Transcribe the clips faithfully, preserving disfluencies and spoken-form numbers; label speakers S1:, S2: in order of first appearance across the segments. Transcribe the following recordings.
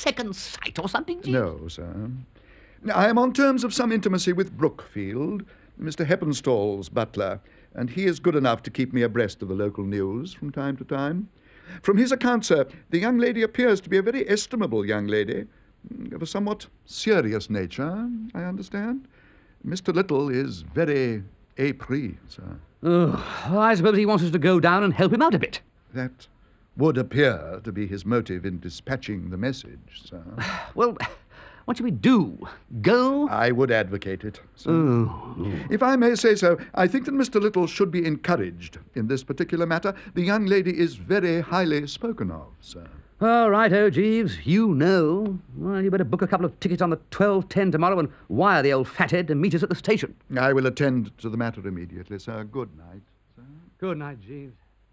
S1: second sight or something, Jeeves?
S2: No, sir. I am on terms of some intimacy with Brookfield, Mister Heppenstall's butler, and he is good enough to keep me abreast of the local news from time to time. From his account, sir, the young lady appears to be a very estimable young lady, of a somewhat serious nature, I understand. Mister Little is very épris, sir.
S1: Oh, I suppose he wants us to go down and help him out a bit.
S2: That would appear to be his motive in dispatching the message, sir.
S1: Well, what shall we do? Go?
S2: I would advocate it, sir.
S1: Oh.
S2: If I may say so, I think that Mister Little should be encouraged in this particular matter. The young lady is very highly spoken of, sir.
S1: All right, oh, Jeeves, you know. Well, you better book a couple of tickets on the twelve ten tomorrow and wire the old fathead to meet us at the station.
S2: I will attend to the matter immediately, sir. Good night, sir.
S1: Good night, Jeeves.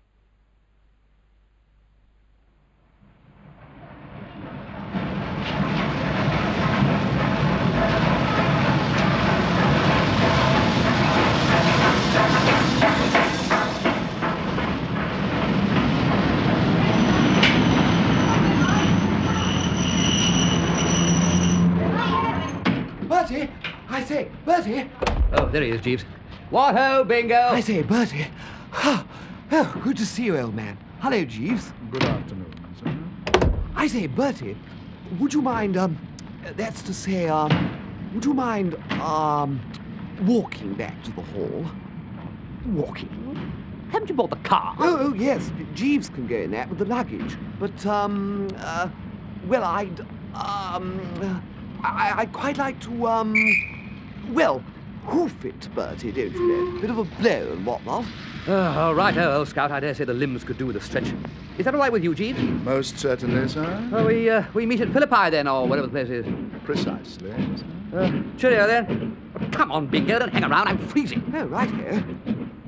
S3: Bertie! I say, Bertie!
S1: Oh, there he is, Jeeves. What-ho, Bingo!
S3: I say, Bertie. Oh, oh, good to see you, old man. Hello, Jeeves.
S2: Good afternoon, sir.
S3: I say, Bertie, would you mind, um, that's to say, um, would you mind, um, walking back to the hall? Walking?
S1: Haven't you bought the car?
S3: Oh, oh, yes, Jeeves can go in that with the luggage. But, um, uh, well, I'd, um, I, I'd quite like to, um, well, hoof it, Bertie, don't you know? Bit of a blow and whatnot.
S1: Oh, all right, oh, old Scout. I dare say the limbs could do with a stretch. Is that all right with you, Jeeves?
S2: Most certainly, sir.
S1: Well, we, uh, we meet at Philippi then, or whatever the place is.
S2: Precisely, sir.
S1: Uh, cheerio then. Come on, Bingo, don't hang around. I'm freezing.
S3: Oh, right here.